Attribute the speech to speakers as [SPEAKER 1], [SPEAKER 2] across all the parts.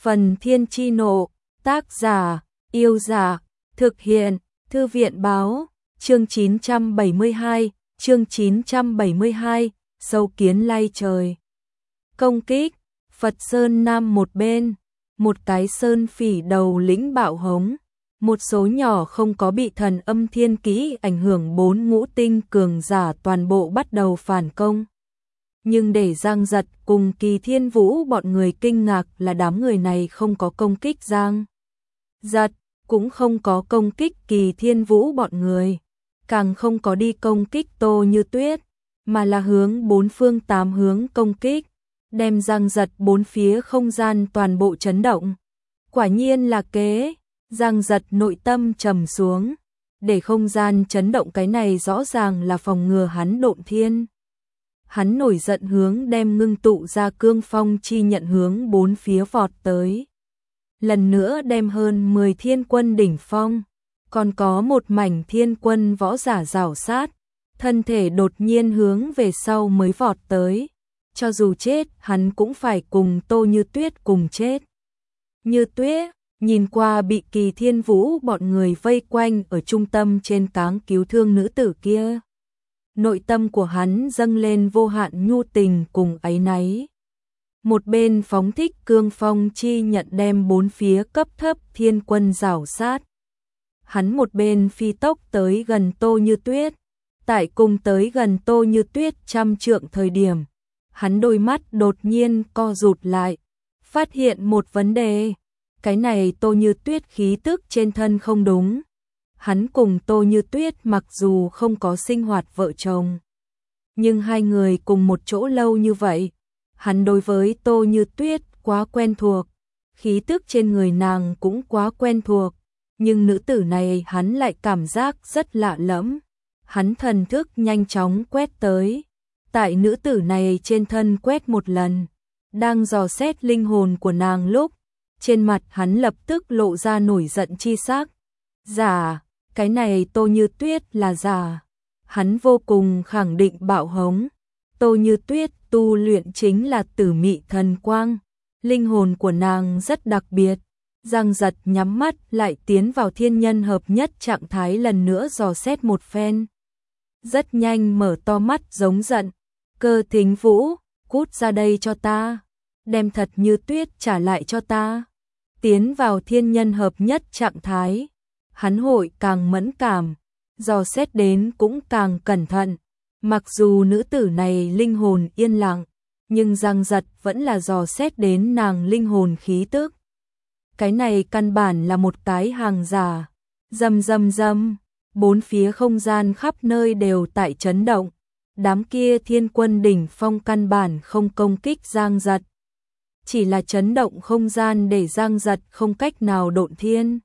[SPEAKER 1] Phần Thiên Chi Nộ, tác giả, Yêu Giả, thực hiện, Thư viện Báo, chương 972, sâu kiến lay trời. Công kích, Phật Sơn Nam một bên, một cái sơn phỉ đầu lĩnh bạo hống, một số nhỏ không có bị thần âm thiên kỹ ảnh hưởng 4 ngũ tinh cường giả toàn bộ bắt đầu phản công. Nhưng để Giang Giật cùng Kỳ Thiên Vũ bọn người kinh ngạc là đám người này không có công kích Giang Giật, cũng không có công kích Kỳ Thiên Vũ bọn người, càng không có đi công kích Tô Như Tuyết, mà là hướng 4 phương 8 hướng công kích, đem Giang Giật 4 phía không gian toàn bộ chấn động. Quả nhiên là kế, Giang Giật nội tâm trầm xuống, để không gian chấn động cái này rõ ràng là phòng ngừa hắn độn thiên. Hắn nổi giận hướng đem ngưng tụ ra cương phong chi nhận hướng 4 phía vọt tới. Lần nữa đem hơn 10 thiên quân đỉnh phong, còn có một mảnh thiên quân võ giả rảo sát, thân thể đột nhiên hướng về sau mới vọt tới. Cho dù chết, hắn cũng phải cùng Tô Như Tuyết cùng chết. Như Tuyết, nhìn qua bị Kỳ Thiên Vũ bọn người vây quanh ở trung tâm trên cáng cứu thương nữ tử kia. Nội tâm của hắn dâng lên vô hạn nhu tình cùng áy náy. Một bên phóng thích cương phong chi nhận đem 4 phía cấp thấp thiên quân rảo sát. Hắn một bên phi tốc tới gần Tô Như Tuyết. Tại cùng tới gần Tô Như Tuyết 100 trượng thời điểm, hắn đôi mắt đột nhiên co rụt lại, phát hiện một vấn đề. Cái này Tô Như Tuyết khí tức trên thân không đúng. Hắn cùng Tô Như Tuyết mặc dù không có sinh hoạt vợ chồng, nhưng hai người cùng một chỗ lâu như vậy, hắn đối với Tô Như Tuyết quá quen thuộc, khí tức trên người nàng cũng quá quen thuộc, nhưng nữ tử này hắn lại cảm giác rất lạ lẫm. Hắn thần thức nhanh chóng quét tới, tại nữ tử này trên thân quét một lần, đang dò xét linh hồn của nàng lúc, trên mặt hắn lập tức lộ ra nổi giận chi sắc. Giả, cái này Tô Như Tuyết là giả. Hắn vô cùng khẳng định bạo hống. Tô Như Tuyết tu luyện chính là Tử Mị Thần Quang, linh hồn của nàng rất đặc biệt. Giang Giật nhắm mắt lại tiến vào thiên nhân hợp nhất trạng thái lần nữa dò xét một phen. Rất nhanh mở to mắt giống giận. Cơ Thính Vũ, cút ra đây cho ta. Đem Thật Như Tuyết trả lại cho ta. Tiến vào thiên nhân hợp nhất trạng thái, hắn hội càng mẫn cảm, dò xét đến cũng càng cẩn thận. Mặc dù nữ tử này linh hồn yên lặng, nhưng Giang Giật vẫn là dò xét đến nàng linh hồn khí tức. Cái này căn bản là một cái hàng giả. Rầm rầm rầm, 4 phía không gian khắp nơi đều tại chấn động. Đám kia thiên quân đỉnh phong căn bản không công kích Giang Giật, chỉ là chấn động không gian để Giang Giật không cách nào độn thiên.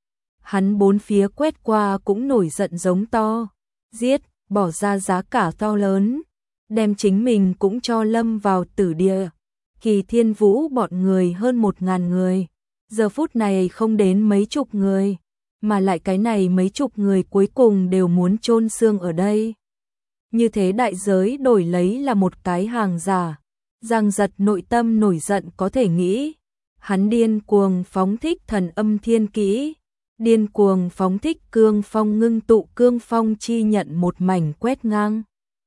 [SPEAKER 1] Hắn 4 phía quét qua cũng nổi giận giống to, giết, bỏ ra giá cả to lớn, đem chính mình cũng cho lâm vào tử địa. Kỳ Thiên Vũ bọn người hơn 1000 người, giờ phút này không đến mấy chục người, mà lại cái này mấy chục người cuối cùng đều muốn chôn xương ở đây. Như thế đại giới đổi lấy là một cái hàng giả. Giang Giật nội tâm nổi giận có thể nghĩ, hắn điên cuồng phóng thích thần âm thiên kỹ, điên cuồng phóng thích cương phong ngưng tụ cương phong chi nhận một mảnh quét ngang.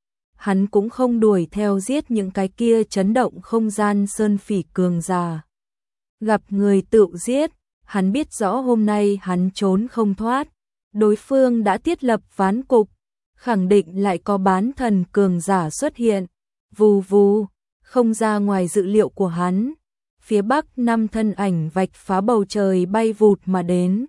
[SPEAKER 1] Hắn cũng không đuổi theo giết những cái kia chấn động không gian sơn phỉ cường giả. Gặp người tự giết, hắn biết rõ hôm nay hắn trốn không thoát, đối phương đã thiết lập ván cục, khẳng định lại có bán thần cường giả xuất hiện. Vù vù, không ra ngoài dự liệu của hắn, phía bắc 5 thân ảnh vạch phá bầu trời bay vụt mà đến.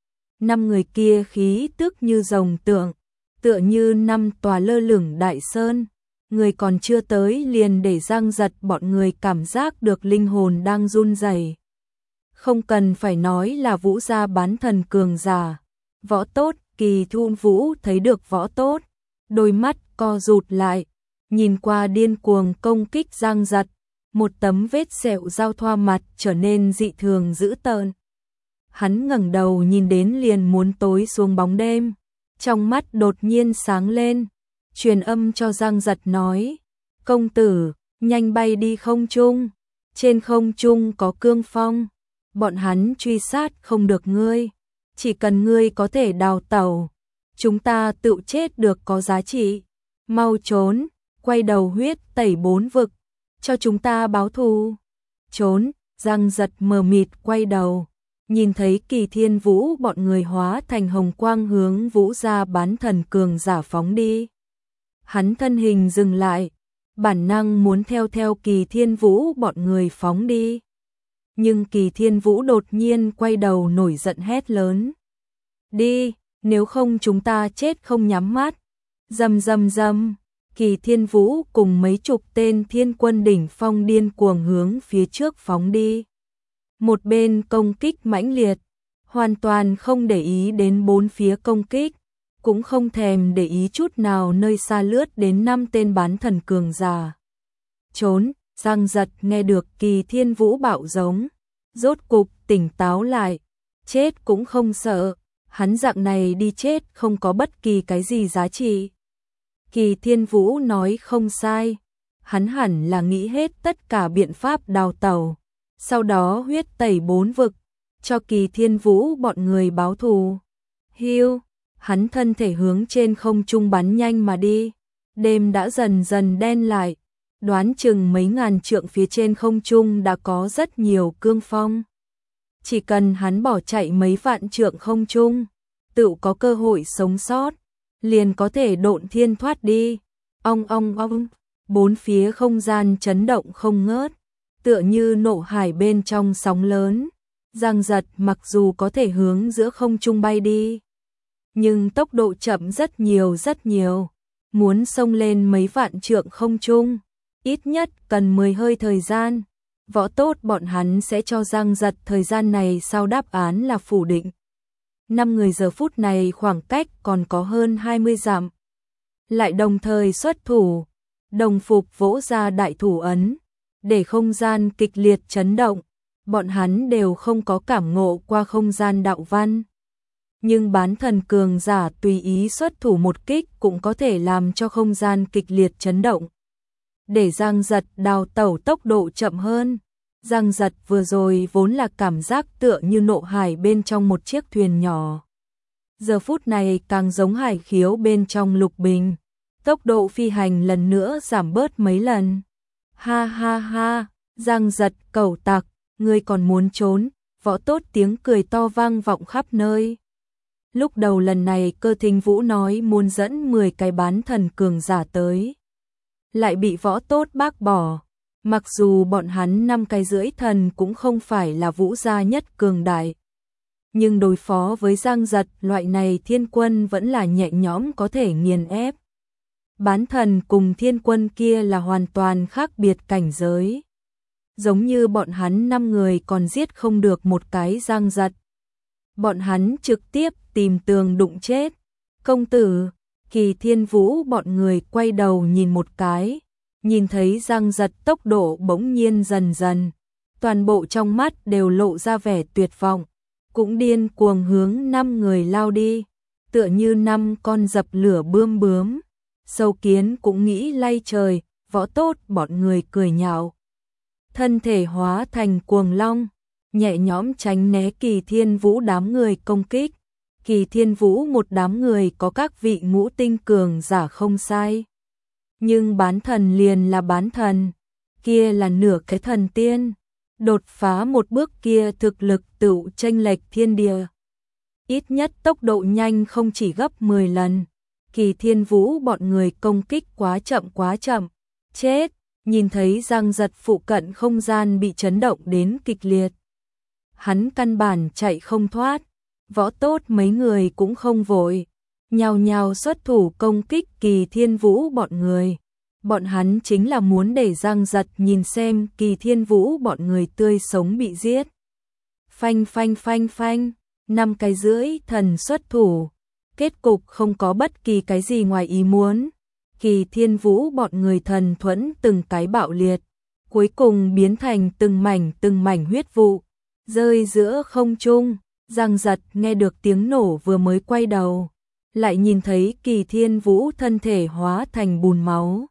[SPEAKER 1] 5 người kia khí tức như rồng tượng, tựa như 5 tòa lơ lửng đại sơn. Người còn chưa tới liền để Giang Giật bọn người cảm giác được linh hồn đang run rẩy. Không cần phải nói là Vũ gia bán thần cường giả, võ tốt. Kỳ Thiên Vũ thấy được võ tốt, đôi mắt co rụt lại, nhìn qua điên cuồng công kích Giang Giật, một tấm vết sẹo giao thoa mặt trở nên dị thường dữ tợn. Hắn ngẩng đầu nhìn đến liền muốn tối xuống bóng đêm, trong mắt đột nhiên sáng lên, truyền âm cho Giang Giật nói: "Công tử, nhanh bay đi không trung, trên không trung có cương phong." bọn hắn truy sát không được ngươi, chỉ cần ngươi có thể đào tẩu, chúng ta tự chết được có giá trị. Mau trốn, quay đầu huyết tẩy 4 vực, cho chúng ta báo thù. Trốn, Giang Giật mờ mịt quay đầu, nhìn thấy Kỳ Thiên Vũ bọn người hóa thành hồng quang hướng Vũ gia bán thần cường giả phóng đi. Hắn thân hình dừng lại, bản năng muốn theo Kỳ Thiên Vũ bọn người phóng đi. Nhưng Kỳ Thiên Vũ đột nhiên quay đầu nổi giận hét lớn. Đi, nếu không chúng ta chết không nhắm mắt. Rầm rầm rầm, Kỳ Thiên Vũ cùng mấy chục tên thiên quân đỉnh phong điên cuồng hướng phía trước phóng đi. Một bên công kích mãnh liệt, hoàn toàn không để ý đến bốn phía công kích, cũng không thèm để ý chút nào nơi xa lướt đến 5 tên bán thần cường giả. Trốn, Giang Giật nghe được Kỳ Thiên Vũ bạo giống, rốt cục tỉnh táo lại, chết cũng không sợ, hắn dạng này đi chết không có bất kỳ cái gì giá trị. Kỳ Thiên Vũ nói không sai, hắn hẳn là nghĩ hết tất cả biện pháp đào tẩu, sau đó huyết tẩy 4 vực, cho Kỳ Thiên Vũ bọn người báo thù. Hiu, hắn thân thể hướng trên không trung bắn nhanh mà đi, đêm đã dần dần đen lại, đoán chừng mấy ngàn trượng phía trên không trung đã có rất nhiều cương phong. Chỉ cần hắn bỏ chạy mấy vạn trượng không trung, tự có cơ hội sống sót, liền có thể độn thiên thoát đi. Ong ong ong, bốn phía không gian chấn động không ngớt, tựa như nộ hải bên trong sóng lớn. Giang Giật mặc dù có thể hướng giữa không trung bay đi, nhưng tốc độ chậm rất nhiều, muốn xông lên mấy vạn trượng không trung, ít nhất cần 10 hơi thời gian. Võ tốt bọn hắn sẽ cho Giang Giật thời gian này sau đáp án là phủ định. 5 người giờ phút này khoảng cách còn có hơn 20 dặm. Lại đồng thời xuất thủ, đồng phục vỗ ra đại thủ ấn, để không gian kịch liệt chấn động. Bọn hắn đều không có cảm ngộ qua không gian đạo văn. Nhưng bán thần cường giả tùy ý xuất thủ một kích cũng có thể làm cho không gian kịch liệt chấn động. Để Giang Giật đào tẩu tốc độ chậm hơn. Giang Giật vừa rồi vốn là cảm giác tựa như nộ hải bên trong một chiếc thuyền nhỏ. Giờ phút này càng giống hải khiếu bên trong lục bình. Tốc độ phi hành lần nữa giảm bớt mấy lần. Ha ha ha, Giang Giật cẩu tặc, ngươi còn muốn trốn, võ tốt tiếng cười to vang vọng khắp nơi. Lúc đầu lần này Cơ Thính Vũ nói muốn dẫn 10 cái bán thần cường giả tới, lại bị võ tốt bác bỏ. Mặc dù bọn hắn 5 cái rưỡi thần cũng không phải là Vũ gia nhất cường đại, nhưng đối phó với Giang Giật loại này thiên quân vẫn là nhẹ nhõm có thể nghiền ép. Bán thần cùng thiên quân kia là hoàn toàn khác biệt cảnh giới. Giống như bọn hắn 5 người còn giết không được một cái Giang Giật. Bọn hắn trực tiếp tìm tường đụng chết. Công tử, Kỳ Thiên Vũ bọn người quay đầu nhìn một cái, nhìn thấy Giang Giật tốc độ bỗng nhiên dần dần, toàn bộ trong mắt đều lộ ra vẻ tuyệt vọng, cũng điên cuồng hướng 5 người lao đi, tựa như 5 con dập lửa bươm bướm. Sâu Kiến cũng nghĩ lay trời, võ tốt bọn người cười nhạo. Thân thể hóa thành cuồng long, nhẹ nhõm tránh né Kỳ Thiên Vũ đám người công kích. Kỳ Thiên Vũ một đám người có các vị ngũ tinh cường giả không sai. Nhưng bán thần liền là bán thần, kia là nửa cái thần tiên. Đột phá một bước kia thực lực tựu chênh lệch thiên địa. Ít nhất tốc độ nhanh không chỉ gấp 10 lần. Kỳ Thiên Vũ bọn người công kích quá chậm. Chết, nhìn thấy Giang Giật phụ cận không gian bị chấn động đến kịch liệt. Hắn căn bản chạy không thoát, võ tốt mấy người cũng không vội, nhào nhào xuất thủ công kích Kỳ Thiên Vũ bọn người. Bọn hắn chính là muốn để Giang Giật nhìn xem Kỳ Thiên Vũ bọn người tươi sống bị giết. Phanh phanh phanh phanh, 5 cái rưỡi thần xuất thủ. Kết cục không có bất kỳ cái gì ngoài ý muốn. Kỳ Thiên Vũ bọn người thần thuẫn từng cái bạo liệt, cuối cùng biến thành từng mảnh huyết vụ, rơi giữa không trung. Giang Giật nghe được tiếng nổ vừa mới quay đầu, lại nhìn thấy Kỳ Thiên Vũ thân thể hóa thành bùn máu.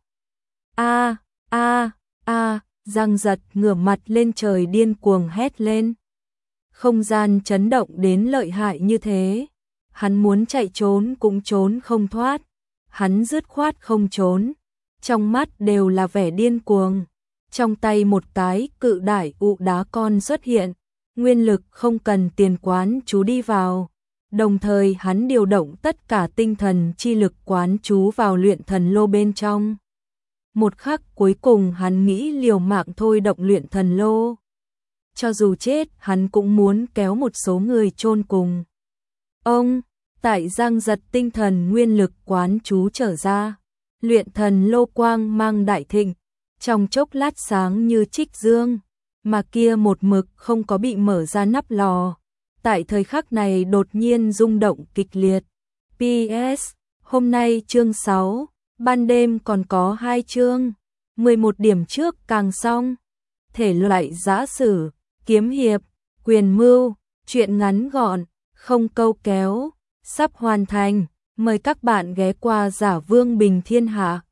[SPEAKER 1] A, Giang Giật ngửa mặt lên trời điên cuồng hét lên. không gian chấn động đến lợi hại như thế. Hắn muốn chạy trốn cũng trốn không thoát, hắn dứt khoát không trốn, trong mắt đều là vẻ điên cuồng. Trong tay một cái cự đại ụ đá con xuất hiện, nguyên lực không cần tiền quán chú đi vào. Đồng thời hắn điều động tất cả tinh thần chi lực quán chú vào luyện thần lô bên trong. Một khắc cuối cùng hắn nghĩ liều mạng thôi động luyện thần lô. Cho dù chết hắn cũng muốn kéo một số người chôn cùng. Ông, tại giang giật tinh thần nguyên lực quán chú trở ra. Luyện thần lô quang mang đại thịnh, trong chốc lát sáng như trích dương, mà kia một mực không có bị mở ra nắp lò. Tại thời khắc này đột nhiên rung động kịch liệt. PS, hôm nay chương 6, ban đêm còn có 2 chương, 11 điểm trước càng xong. Thể loại giã sử, kiếm hiệp, quyền mưu, truyện ngắn gọn, không câu kéo, sắp hoàn thành. Mời các bạn ghé qua Giả Vương Bình Thiên Hạ.